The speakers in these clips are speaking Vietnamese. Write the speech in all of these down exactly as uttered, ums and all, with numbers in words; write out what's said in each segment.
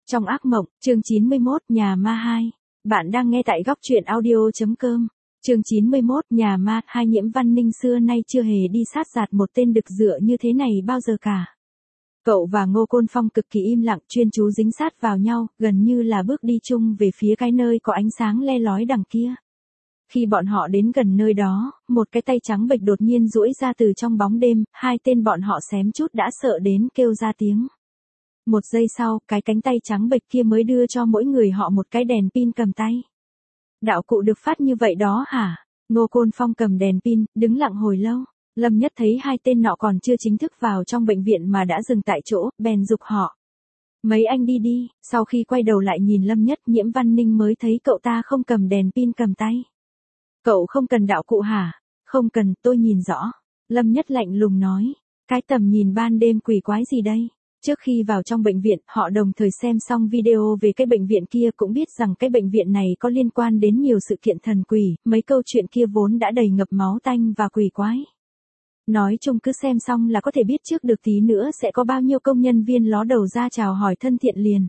Trong ác mộng, chương chín mươi mốt, nhà ma hai. Bạn đang nghe tại góc truyện audio.com. Chương chín mươi mốt, nhà ma hai. Nhiễm Văn Ninh xưa nay chưa hề đi sát giạt một tên đực dựa như thế này bao giờ cả. Cậu và Ngô Côn Phong cực kỳ im lặng, chuyên chú dính sát vào nhau, gần như là bước đi chung về phía cái nơi có ánh sáng le lói đằng kia. Khi bọn họ đến gần nơi đó, một cái tay trắng bệch đột nhiên duỗi ra từ trong bóng đêm, hai tên bọn họ xém chút đã sợ đến kêu ra tiếng. Một giây sau, cái cánh tay trắng bệch kia mới đưa cho mỗi người họ một cái đèn pin cầm tay. Đạo cụ được phát như vậy đó hả? Ngô Côn Phong cầm đèn pin, đứng lặng hồi lâu. Lâm Nhất thấy hai tên nọ còn chưa chính thức vào trong bệnh viện mà đã dừng tại chỗ, bèn giục họ. Mấy anh đi đi. Sau khi quay đầu lại nhìn Lâm Nhất, Nhiễm Văn Ninh mới thấy cậu ta không cầm đèn pin cầm tay. Cậu không cần đạo cụ hả? Không cần, tôi nhìn rõ. Lâm Nhất lạnh lùng nói. Cái tầm nhìn ban đêm quỷ quái gì đây? Trước khi vào trong bệnh viện, họ đồng thời xem xong video về cái bệnh viện kia, cũng biết rằng cái bệnh viện này có liên quan đến nhiều sự kiện thần quỷ, mấy câu chuyện kia vốn đã đầy ngập máu tanh và quỷ quái. Nói chung cứ xem xong là có thể biết trước được tí nữa sẽ có bao nhiêu công nhân viên ló đầu ra chào hỏi thân thiện liền.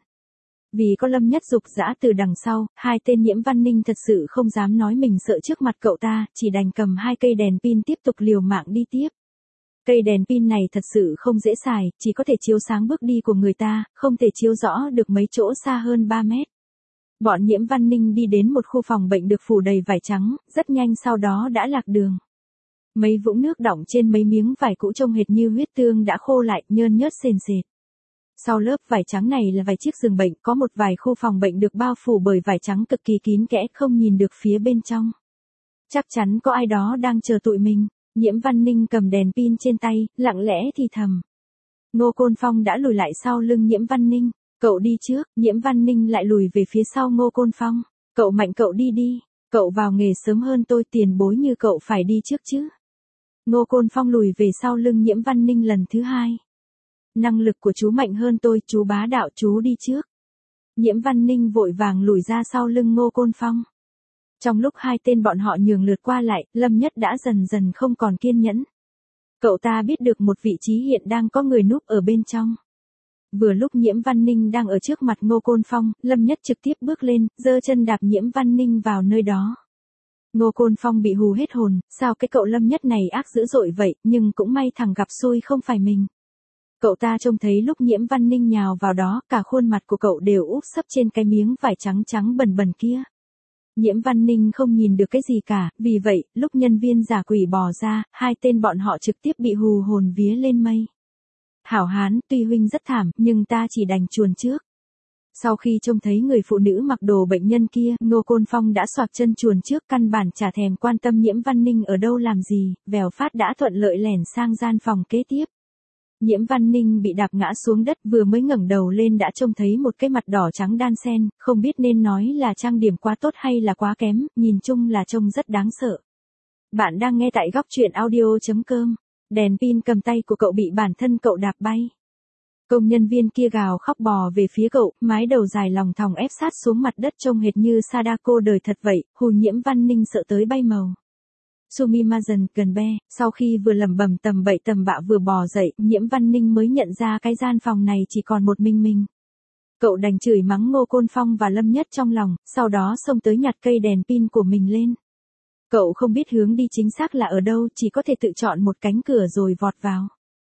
Vì có Lâm Nhất giục giã từ đằng sau, hai tên Nhiễm Văn Ninh thật sự không dám nói mình sợ trước mặt cậu ta, chỉ đành cầm hai cây đèn pin tiếp tục liều mạng đi tiếp. Cây đèn pin này thật sự không dễ xài, chỉ có thể chiếu sáng bước đi của người ta, không thể chiếu rõ được mấy chỗ xa hơn ba mét. Bọn Nhiễm Văn Ninh đi đến một khu phòng bệnh được phủ đầy vải trắng, rất nhanh sau đó đã lạc đường. Mấy vũng nước đọng trên mấy miếng vải cũ trông hệt như huyết tương đã khô lại, nhơn nhớt sền sệt. Sau lớp vải trắng này là vài chiếc giường bệnh, có một vài khu phòng bệnh được bao phủ bởi vải trắng cực kỳ kín kẽ, không nhìn được phía bên trong. Chắc chắn có ai đó đang chờ tụi mình. Nhiễm Văn Ninh cầm đèn pin trên tay, lặng lẽ thì thầm. Ngô Côn Phong đã lùi lại sau lưng Nhiễm Văn Ninh. Cậu đi trước. Nhiễm Văn Ninh lại lùi về phía sau Ngô Côn Phong. Cậu mạnh cậu đi đi. Cậu vào nghề sớm hơn tôi, tiền bối như cậu phải đi trước chứ. Ngô Côn Phong lùi về sau lưng Nhiễm Văn Ninh lần thứ hai. Năng lực của chú mạnh hơn tôi, chú bá đạo, chú đi trước. Nhiễm Văn Ninh vội vàng lùi ra sau lưng Ngô Côn Phong. Trong lúc hai tên bọn họ nhường lượt qua lại, Lâm Nhất đã dần dần không còn kiên nhẫn. Cậu ta biết được một vị trí hiện đang có người núp ở bên trong. Vừa lúc Nhiễm Văn Ninh đang ở trước mặt Ngô Côn Phong, Lâm Nhất trực tiếp bước lên, giơ chân đạp Nhiễm Văn Ninh vào nơi đó. Ngô Côn Phong bị hù hết hồn, sao cái cậu Lâm Nhất này ác dữ dội vậy, nhưng cũng may thằng gặp xui không phải mình. Cậu ta trông thấy lúc Nhiễm Văn Ninh nhào vào đó, cả khuôn mặt của cậu đều úp sấp trên cái miếng vải trắng trắng bần bần kia. Nhiễm Văn Ninh không nhìn được cái gì cả, vì vậy, lúc nhân viên giả quỷ bò ra, hai tên bọn họ trực tiếp bị hù hồn vía lên mây. Hảo hán, tuy huynh rất thảm, nhưng ta chỉ đành chuồn trước. Sau khi trông thấy người phụ nữ mặc đồ bệnh nhân kia, Ngô Côn Phong đã xoạc chân chuồn trước, căn bản chả thèm quan tâm Nhiễm Văn Ninh ở đâu làm gì, vèo phát đã thuận lợi lẻn sang gian phòng kế tiếp. Nhiễm Văn Ninh bị đạp ngã xuống đất, vừa mới ngẩng đầu lên đã trông thấy một cái mặt đỏ trắng đan sen, không biết nên nói là trang điểm quá tốt hay là quá kém, nhìn chung là trông rất đáng sợ. Bạn đang nghe tại góc truyện audio.com. Đèn pin cầm tay của cậu bị bản thân cậu đạp bay. Công nhân viên kia gào khóc bò về phía cậu, mái đầu dài lòng thòng ép sát xuống mặt đất trông hệt như Sadako đời thật vậy, hù Nhiễm Văn Ninh sợ tới bay màu. Sumimasen gần be, sau khi vừa lẩm bẩm tầm bậy tầm bạ vừa bò dậy, Nhiễm Văn Ninh mới nhận ra cái gian phòng này chỉ còn một mình mình. Cậu đành chửi mắng Ngô Côn Phong và Lâm Nhất trong lòng, sau đó xông tới nhặt cây đèn pin của mình lên. Cậu không biết hướng đi chính xác là ở đâu, chỉ có thể tự chọn một cánh cửa rồi vọt vào.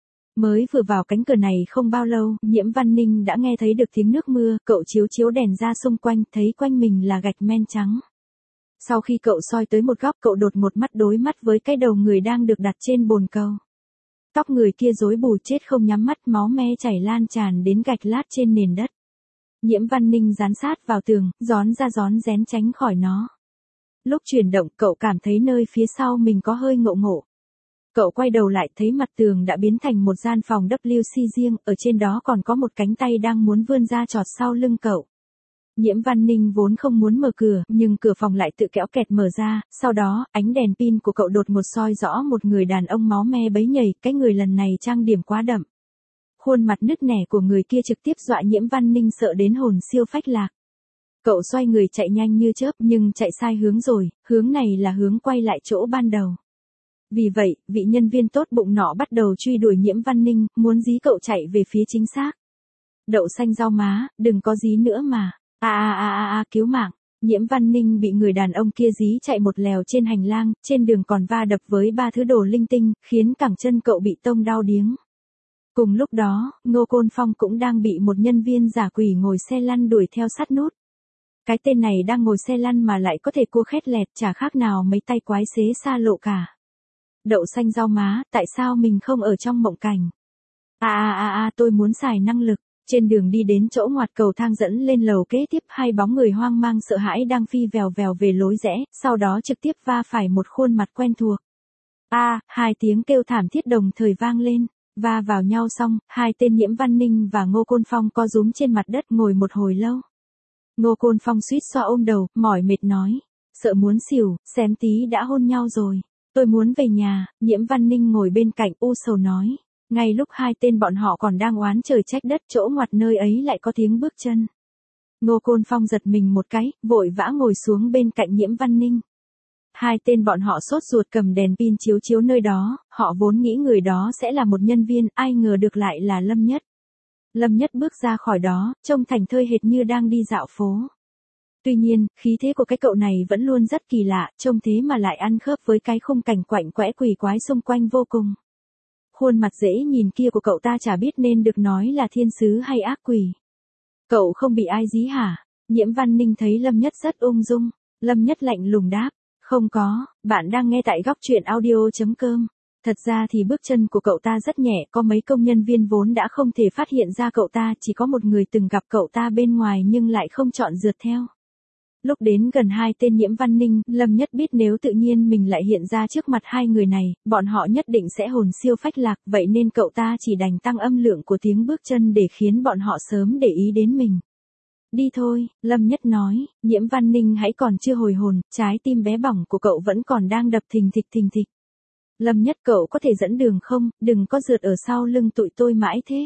Mới vừa vào cánh cửa này không bao lâu, Nhiễm Văn Ninh đã nghe thấy được tiếng nước mưa, cậu chiếu chiếu đèn ra xung quanh, thấy quanh mình là gạch men trắng. Sau khi cậu soi tới một góc, cậu đột một mắt đối mắt với cái đầu người đang được đặt trên bồn cầu. Tóc người kia rối bù chết không nhắm mắt, máu me chảy lan tràn đến gạch lát trên nền đất. Nhiễm Văn Ninh dán sát vào tường, gión ra gión rén tránh khỏi nó. Lúc chuyển động, cậu cảm thấy nơi phía sau mình có hơi ngộ ngộ. Cậu quay đầu lại thấy mặt tường đã biến thành một gian phòng W C riêng, ở trên đó còn có một cánh tay đang muốn vươn ra chọt sau lưng cậu. Nhiễm Văn Ninh vốn không muốn mở cửa, nhưng cửa phòng lại tự kéo kẹt mở ra, sau đó, ánh đèn pin của cậu đột một soi rõ một người đàn ông máu me bấy nhầy, cái người lần này trang điểm quá đậm. Khuôn mặt nứt nẻ của người kia trực tiếp dọa Nhiễm Văn Ninh sợ đến hồn siêu phách lạc. Cậu xoay người chạy nhanh như chớp, nhưng chạy sai hướng rồi, hướng này là hướng quay lại chỗ ban đầu. Vì vậy, vị nhân viên tốt bụng nọ bắt đầu truy đuổi Nhiễm Văn Ninh, muốn dí cậu chạy về phía chính xác. Đậu xanh rau má, đừng có dí nữa mà. A a a a a cứu mạng. Nhiễm Văn Ninh bị người đàn ông kia dí chạy một lèo trên hành lang, trên đường còn va đập với ba thứ đồ linh tinh, khiến cẳng chân cậu bị tông đau điếng. Cùng lúc đó, Ngô Côn Phong cũng đang bị một nhân viên giả quỷ ngồi xe lăn đuổi theo sát nút. Cái tên này đang ngồi xe lăn mà lại có thể cua khét lẹt, chả khác nào mấy tay quái xế xa lộ cả. Đậu xanh rau má, tại sao mình không ở trong mộng cảnh? A a a a tôi muốn xài năng lực. Trên đường đi đến chỗ ngoặt cầu thang dẫn lên lầu kế tiếp, hai bóng người hoang mang sợ hãi đang phi vèo vèo về lối rẽ, sau đó trực tiếp va phải một khuôn mặt quen thuộc. A, hai tiếng kêu thảm thiết đồng thời vang lên, va vào nhau xong, hai tên Nhiễm Văn Ninh và Ngô Côn Phong co rúm trên mặt đất ngồi một hồi lâu. Ngô Côn Phong suýt xoa ôm đầu, mỏi mệt nói, sợ muốn xỉu, xém tí đã hôn nhau rồi, tôi muốn về nhà. Nhiễm Văn Ninh ngồi bên cạnh u sầu nói. Ngay lúc hai tên bọn họ còn đang oán trời trách đất, chỗ ngoặt nơi ấy lại có tiếng bước chân. Ngô Côn Phong giật mình một cái, vội vã ngồi xuống bên cạnh Nhiễm Văn Ninh. Hai tên bọn họ sốt ruột cầm đèn pin chiếu chiếu nơi đó, họ vốn nghĩ người đó sẽ là một nhân viên, ai ngờ được lại là Lâm Nhất. Lâm Nhất bước ra khỏi đó, trông thảnh thơi hệt như đang đi dạo phố. Tuy nhiên, khí thế của cái cậu này vẫn luôn rất kỳ lạ, trông thế mà lại ăn khớp với cái khung cảnh quạnh quẽ quỷ quái xung quanh vô cùng. Khuôn mặt dễ nhìn kia của cậu ta chả biết nên được nói là thiên sứ hay ác quỷ. Cậu không bị ai dí hả? Nhiễm Văn Ninh thấy Lâm Nhất rất ung dung. Lâm Nhất lạnh lùng đáp. Không có, bạn đang nghe tại góc truyện audio.com. Thật ra thì bước chân của cậu ta rất nhẹ, có mấy công nhân viên vốn đã không thể phát hiện ra cậu ta, chỉ có một người từng gặp cậu ta bên ngoài nhưng lại không chọn rượt theo. Lúc đến gần hai tên Nhiễm Văn Ninh, Lâm Nhất biết nếu tự nhiên mình lại hiện ra trước mặt hai người này, bọn họ nhất định sẽ hồn siêu phách lạc, vậy nên cậu ta chỉ đành tăng âm lượng của tiếng bước chân để khiến bọn họ sớm để ý đến mình. Đi thôi, Lâm Nhất nói. Nhiễm Văn Ninh hãy còn chưa hồi hồn, trái tim bé bỏng của cậu vẫn còn đang đập thình thịch thình thịch. Lâm Nhất, cậu có thể dẫn đường không, đừng có rượt ở sau lưng tụi tôi mãi thế.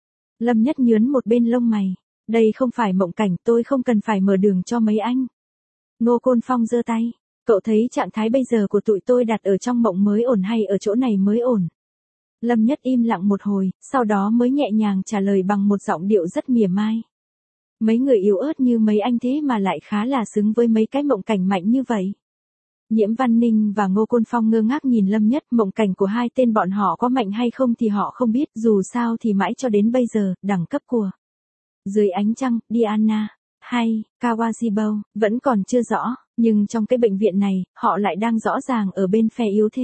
Lâm Nhất nhướn một bên lông mày. Đây không phải mộng cảnh, tôi không cần phải mở đường cho mấy anh. Ngô Côn Phong giơ tay. Cậu thấy trạng thái bây giờ của tụi tôi đặt ở trong mộng mới ổn hay ở chỗ này mới ổn? Lâm Nhất im lặng một hồi, sau đó mới nhẹ nhàng trả lời bằng một giọng điệu rất mỉa mai. Mấy người yếu ớt như mấy anh thế mà lại khá là xứng với mấy cái mộng cảnh mạnh như vậy. Nhiễm Văn Ninh và Ngô Côn Phong ngơ ngác nhìn Lâm Nhất, mộng cảnh của hai tên bọn họ có mạnh hay không thì họ không biết, dù sao thì mãi cho đến bây giờ, đẳng cấp của Dưới ánh trăng, Diana, hay, Kawajibou, vẫn còn chưa rõ, nhưng trong cái bệnh viện này, họ lại đang rõ ràng ở bên phe yếu thế.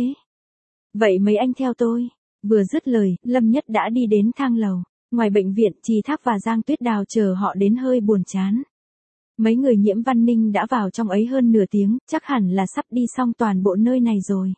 Vậy mấy anh theo tôi. Vừa dứt lời, Lâm Nhất đã đi đến thang lầu. Ngoài bệnh viện, Trì Thác và Giang Tuyết Đào chờ họ đến hơi buồn chán. Mấy người Nhiễm Văn Ninh đã vào trong ấy hơn nửa tiếng, chắc hẳn là sắp đi xong toàn bộ nơi này rồi.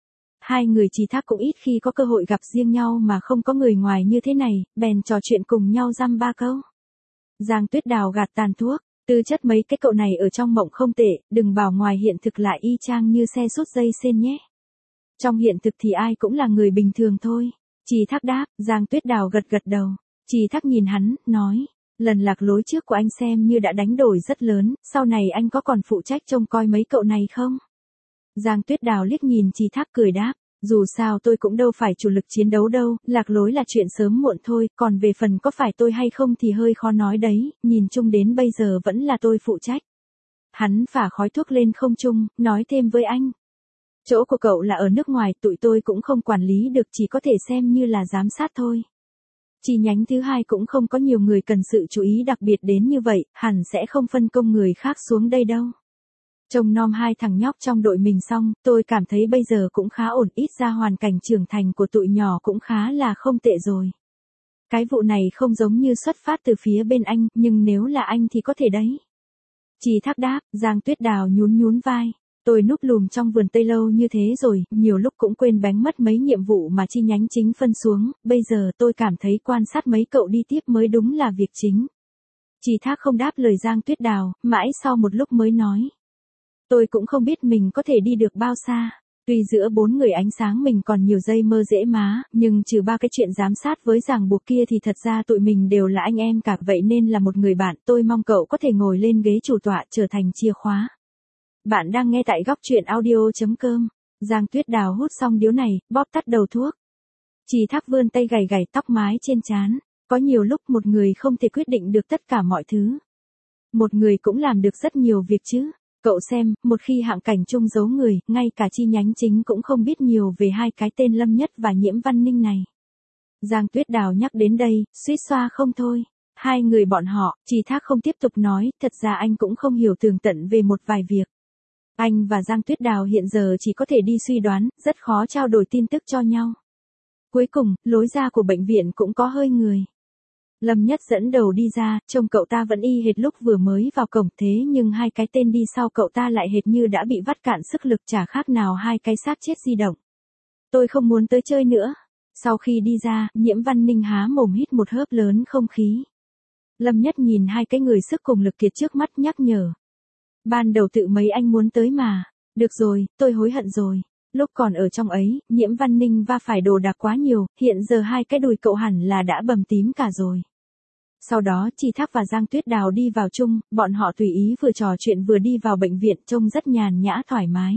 Hai người Trì Thác cũng ít khi có cơ hội gặp riêng nhau mà không có người ngoài như thế này, bèn trò chuyện cùng nhau dăm ba câu. Giang Tuyết Đào gạt tàn thuốc, tư chất mấy cái cậu này ở trong mộng không tệ, đừng bảo ngoài hiện thực lại y chang như xe sút dây sên nhé. Trong hiện thực thì ai cũng là người bình thường thôi. Trì Thác đáp. Giang Tuyết Đào gật gật đầu. Trì Thác nhìn hắn, nói, lần lạc lối trước của anh xem như đã đánh đổi rất lớn, sau này anh có còn phụ trách trông coi mấy cậu này không? Giang Tuyết Đào liếc nhìn Trì Thác cười đáp, dù sao tôi cũng đâu phải chủ lực chiến đấu đâu, lạc lối là chuyện sớm muộn thôi, còn về phần có phải tôi hay không thì hơi khó nói đấy, nhìn chung đến bây giờ vẫn là tôi phụ trách. Hắn phả khói thuốc lên không trung, nói thêm với anh. Chỗ của cậu là ở nước ngoài, tụi tôi cũng không quản lý được, chỉ có thể xem như là giám sát thôi. Chi nhánh thứ hai cũng không có nhiều người cần sự chú ý đặc biệt đến như vậy, hẳn sẽ không phân công người khác xuống đây đâu. Trông nom hai thằng nhóc trong đội mình xong, tôi cảm thấy bây giờ cũng khá ổn, ít ra hoàn cảnh trưởng thành của tụi nhỏ cũng khá là không tệ rồi. Cái vụ này không giống như xuất phát từ phía bên anh, nhưng nếu là anh thì có thể đấy. Trì Thác đáp. Giang Tuyết Đào nhún nhún vai. Tôi núp lùm trong vườn tây lâu như thế rồi, nhiều lúc cũng quên bánh mất mấy nhiệm vụ mà chi nhánh chính phân xuống, bây giờ tôi cảm thấy quan sát mấy cậu đi tiếp mới đúng là việc chính. Trì Thác không đáp lời Giang Tuyết Đào, mãi sau một lúc mới nói. Tôi cũng không biết mình có thể đi được bao xa. Tuy giữa bốn người ánh sáng mình còn nhiều dây mơ dễ má, nhưng trừ ba cái chuyện giám sát với ràng buộc kia thì thật ra tụi mình đều là anh em cả, vậy nên là một người bạn, tôi mong cậu có thể ngồi lên ghế chủ tọa trở thành chìa khóa. Bạn đang nghe tại góc truyện audio.com. Giang Tuyết Đào hút xong điếu này, bóp tắt đầu thuốc. Trì Thác vươn tay gảy gảy tóc mái trên trán. Có nhiều lúc một người không thể quyết định được tất cả mọi thứ. Một người cũng làm được rất nhiều việc chứ. Cậu xem, một khi hạng cảnh chung giấu người, ngay cả chi nhánh chính cũng không biết nhiều về hai cái tên Lâm Nhất và Nhiễm Văn Ninh này. Giang Tuyết Đào nhắc đến đây, suýt xoa không thôi. Hai người bọn họ, Trì Thác không tiếp tục nói, thật ra anh cũng không hiểu tường tận về một vài việc. Anh và Giang Tuyết Đào hiện giờ chỉ có thể đi suy đoán, rất khó trao đổi tin tức cho nhau. Cuối cùng, lối ra của bệnh viện cũng có hơi người. Lâm Nhất dẫn đầu đi ra, trông cậu ta vẫn y hệt lúc vừa mới vào cổng, thế nhưng hai cái tên đi sau cậu ta lại hệt như đã bị vắt cạn sức lực, chả khác nào hai cái xác chết di động. Tôi không muốn tới chơi nữa. Sau khi đi ra, Nhiễm Văn Ninh há mồm hít một hớp lớn không khí. Lâm Nhất nhìn hai cái người sức cùng lực kiệt trước mắt nhắc nhở. Ban đầu tự mấy anh muốn tới mà. Được rồi, tôi hối hận rồi. Lúc còn ở trong ấy, Nhiễm Văn Ninh va phải đồ đạc quá nhiều, hiện giờ hai cái đùi cậu hẳn là đã bầm tím cả rồi. Sau đó Trì Thác và Giang Tuyết Đào đi vào chung, bọn họ tùy ý vừa trò chuyện vừa đi vào bệnh viện, trông rất nhàn nhã thoải mái.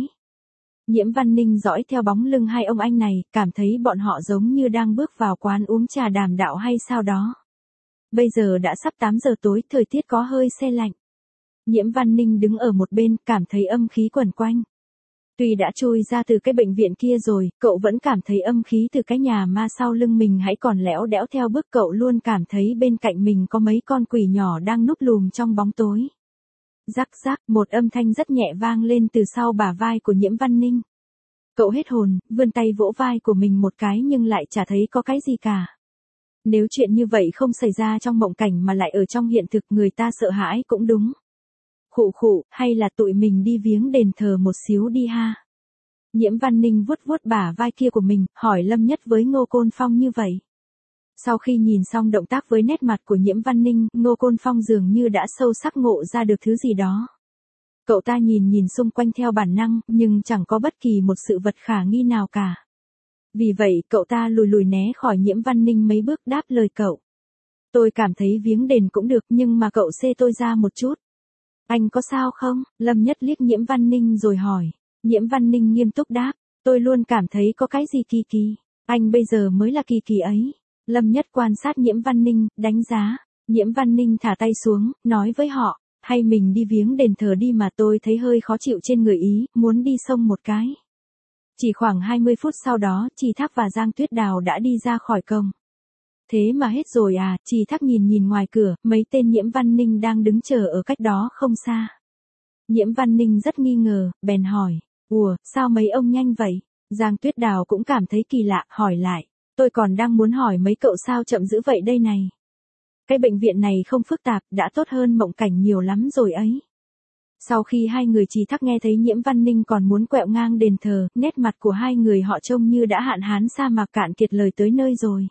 Nhiễm Văn Ninh dõi theo bóng lưng hai ông anh này, cảm thấy bọn họ giống như đang bước vào quán uống trà đàm đạo hay sao đó. Bây giờ đã sắp tám giờ tối, thời tiết có hơi se lạnh. Nhiễm Văn Ninh đứng ở một bên, cảm thấy âm khí quẩn quanh. Tuy đã chui ra từ cái bệnh viện kia rồi, cậu vẫn cảm thấy âm khí từ cái nhà ma sau lưng mình hãy còn lẽo đẽo theo bước, cậu luôn cảm thấy bên cạnh mình có mấy con quỷ nhỏ đang núp lùm trong bóng tối. Rắc rắc, một âm thanh rất nhẹ vang lên từ sau bả vai của Nhiễm Văn Ninh. Cậu hết hồn, vươn tay vỗ vai của mình một cái nhưng lại chả thấy có cái gì cả. Nếu chuyện như vậy không xảy ra trong mộng cảnh mà lại ở trong hiện thực, người ta sợ hãi cũng đúng. Khụ khụ, hay là tụi mình đi viếng đền thờ một xíu đi ha. Nhiễm Văn Ninh vuốt vuốt bả vai kia của mình, hỏi Lâm Nhất với Ngô Côn Phong như vậy. Sau khi nhìn xong động tác với nét mặt của Nhiễm Văn Ninh, Ngô Côn Phong dường như đã sâu sắc ngộ ra được thứ gì đó. Cậu ta nhìn nhìn xung quanh theo bản năng, nhưng chẳng có bất kỳ một sự vật khả nghi nào cả. Vì vậy, cậu ta lùi lùi né khỏi Nhiễm Văn Ninh mấy bước đáp lời cậu. Tôi cảm thấy viếng đền cũng được, nhưng mà cậu xê tôi ra một chút. Anh có sao không? Lâm Nhất liếc Nhiễm Văn Ninh rồi hỏi. Nhiễm Văn Ninh nghiêm túc đáp. Tôi luôn cảm thấy có cái gì kỳ kỳ. Anh bây giờ mới là kỳ kỳ ấy. Lâm Nhất quan sát Nhiễm Văn Ninh, đánh giá. Nhiễm Văn Ninh thả tay xuống, nói với họ. Hay mình đi viếng đền thờ đi, mà tôi thấy hơi khó chịu trên người ý, muốn đi sông một cái. Chỉ khoảng hai mươi phút sau đó, Trì Thác và Giang Tuyết Đào đã đi ra khỏi cổng. Thế mà hết rồi à? Trì Thác nhìn nhìn ngoài cửa, mấy tên Nhiễm Văn Ninh đang đứng chờ ở cách đó không xa. Nhiễm Văn Ninh rất nghi ngờ, bèn hỏi. Ủa, sao mấy ông nhanh vậy? Giang Tuyết Đào cũng cảm thấy kỳ lạ, hỏi lại. Tôi còn đang muốn hỏi mấy cậu sao chậm dữ vậy đây này. Cái bệnh viện này không phức tạp, đã tốt hơn mộng cảnh nhiều lắm rồi ấy. Sau khi hai người Trì Thác nghe thấy Nhiễm Văn Ninh còn muốn quẹo ngang đền thờ, nét mặt của hai người họ trông như đã hạn hán sa mạc, cạn kiệt lời tới nơi rồi.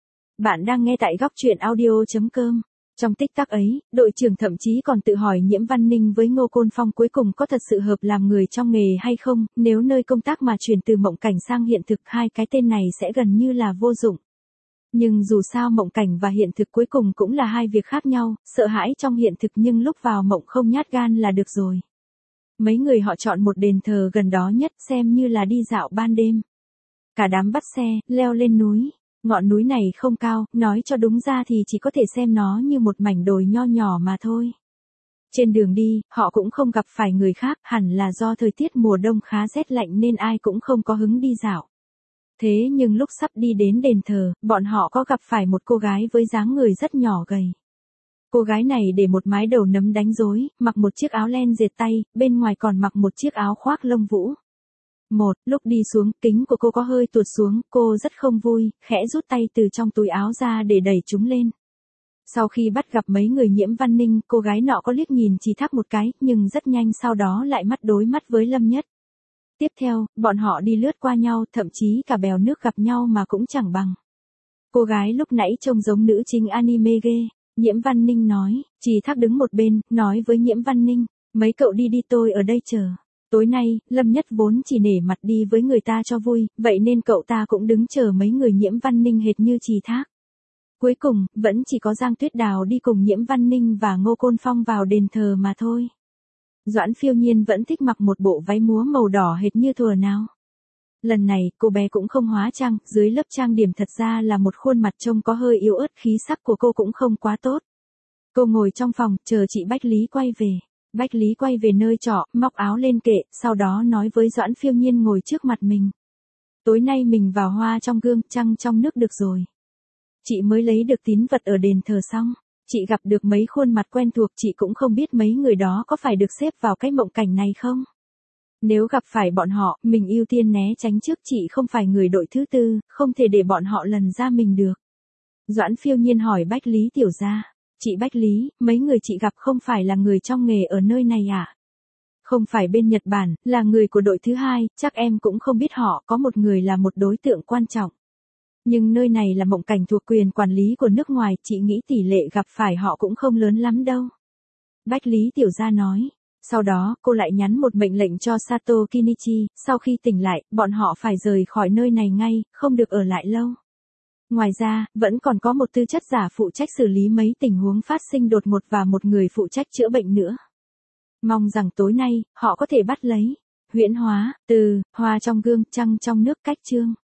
Bạn đang nghe tại góc truyện audio chấm com. Trong tích tắc ấy, đội trưởng thậm chí còn tự hỏi Nhiễm Văn Ninh với Ngô Côn Phong cuối cùng có thật sự hợp làm người trong nghề hay không, nếu nơi công tác mà chuyển từ mộng cảnh sang hiện thực, hai cái tên này sẽ gần như là vô dụng. Nhưng dù sao mộng cảnh và hiện thực cuối cùng cũng là hai việc khác nhau, sợ hãi trong hiện thực nhưng lúc vào mộng không nhát gan là được rồi. Mấy người họ chọn một đền thờ gần đó nhất, xem như là đi dạo ban đêm. Cả đám bắt xe, leo lên núi. Ngọn núi này không cao, nói cho đúng ra thì chỉ có thể xem nó như một mảnh đồi nho nhỏ mà thôi. Trên đường đi, họ cũng không gặp phải người khác, hẳn là do thời tiết mùa đông khá rét lạnh nên ai cũng không có hứng đi dạo. Thế nhưng lúc sắp đi đến đền thờ, bọn họ có gặp phải một cô gái với dáng người rất nhỏ gầy. Cô gái này để một mái đầu nấm đánh rối, mặc một chiếc áo len dệt tay, bên ngoài còn mặc một chiếc áo khoác lông vũ. Một, lúc đi xuống, kính của cô có hơi tuột xuống, cô rất không vui, khẽ rút tay từ trong túi áo ra để đẩy chúng lên. Sau khi bắt gặp mấy người Nhiễm Văn Ninh, cô gái nọ có liếc nhìn Trì Thác một cái, nhưng rất nhanh sau đó lại mắt đối mắt với Lâm Nhất. Tiếp theo, bọn họ đi lướt qua nhau, thậm chí cả bèo nước gặp nhau mà cũng chẳng bằng. Cô gái lúc nãy trông giống nữ chính anime ghê, Nhiễm Văn Ninh nói. Trì Thác đứng một bên, nói với Nhiễm Văn Ninh, mấy cậu đi đi, tôi ở đây chờ. Tối nay, Lâm Nhất vốn chỉ nể mặt đi với người ta cho vui, vậy nên cậu ta cũng đứng chờ mấy người Nhiễm Văn Ninh hệt như Trì Thác. Cuối cùng, vẫn chỉ có Giang Tuyết Đào đi cùng Nhiễm Văn Ninh và Ngô Côn Phong vào đền thờ mà thôi. Doãn Phiêu Nhiên vẫn thích mặc một bộ váy múa màu đỏ hệt như thuở nào. Lần này, cô bé cũng không hóa trang, dưới lớp trang điểm thật ra là một khuôn mặt trông có hơi yếu ớt, khí sắc của cô cũng không quá tốt. Cô ngồi trong phòng, chờ chị Bách Lý quay về. Bách Lý quay về nơi trọ, móc áo lên kệ, sau đó nói với Doãn Phiêu Nhiên ngồi trước mặt mình. Tối nay mình vào hoa trong gương, trăng trong nước được rồi. Chị mới lấy được tín vật ở đền thờ xong. Chị gặp được mấy khuôn mặt quen thuộc, chị cũng không biết mấy người đó có phải được xếp vào cái mộng cảnh này không. Nếu gặp phải bọn họ, mình ưu tiên né tránh trước, chị không phải người đội thứ tư, không thể để bọn họ lần ra mình được. Doãn Phiêu Nhiên hỏi Bách Lý tiểu gia. Chị Bách Lý, mấy người chị gặp không phải là người trong nghề ở nơi này à? Không phải bên Nhật Bản, là người của đội thứ hai, chắc em cũng không biết họ, có một người là một đối tượng quan trọng. Nhưng nơi này là mộng cảnh thuộc quyền quản lý của nước ngoài, chị nghĩ tỷ lệ gặp phải họ cũng không lớn lắm đâu. Bách Lý tiểu gia nói. Sau đó, cô lại nhắn một mệnh lệnh cho Sato Kinichi, sau khi tỉnh lại, bọn họ phải rời khỏi nơi này ngay, không được ở lại lâu. Ngoài ra, vẫn còn có một tư chất giả phụ trách xử lý mấy tình huống phát sinh đột ngột và một người phụ trách chữa bệnh nữa. Mong rằng tối nay, họ có thể bắt lấy. Huyễn hóa, từ, hoa trong gương, trăng trong nước, cách chương.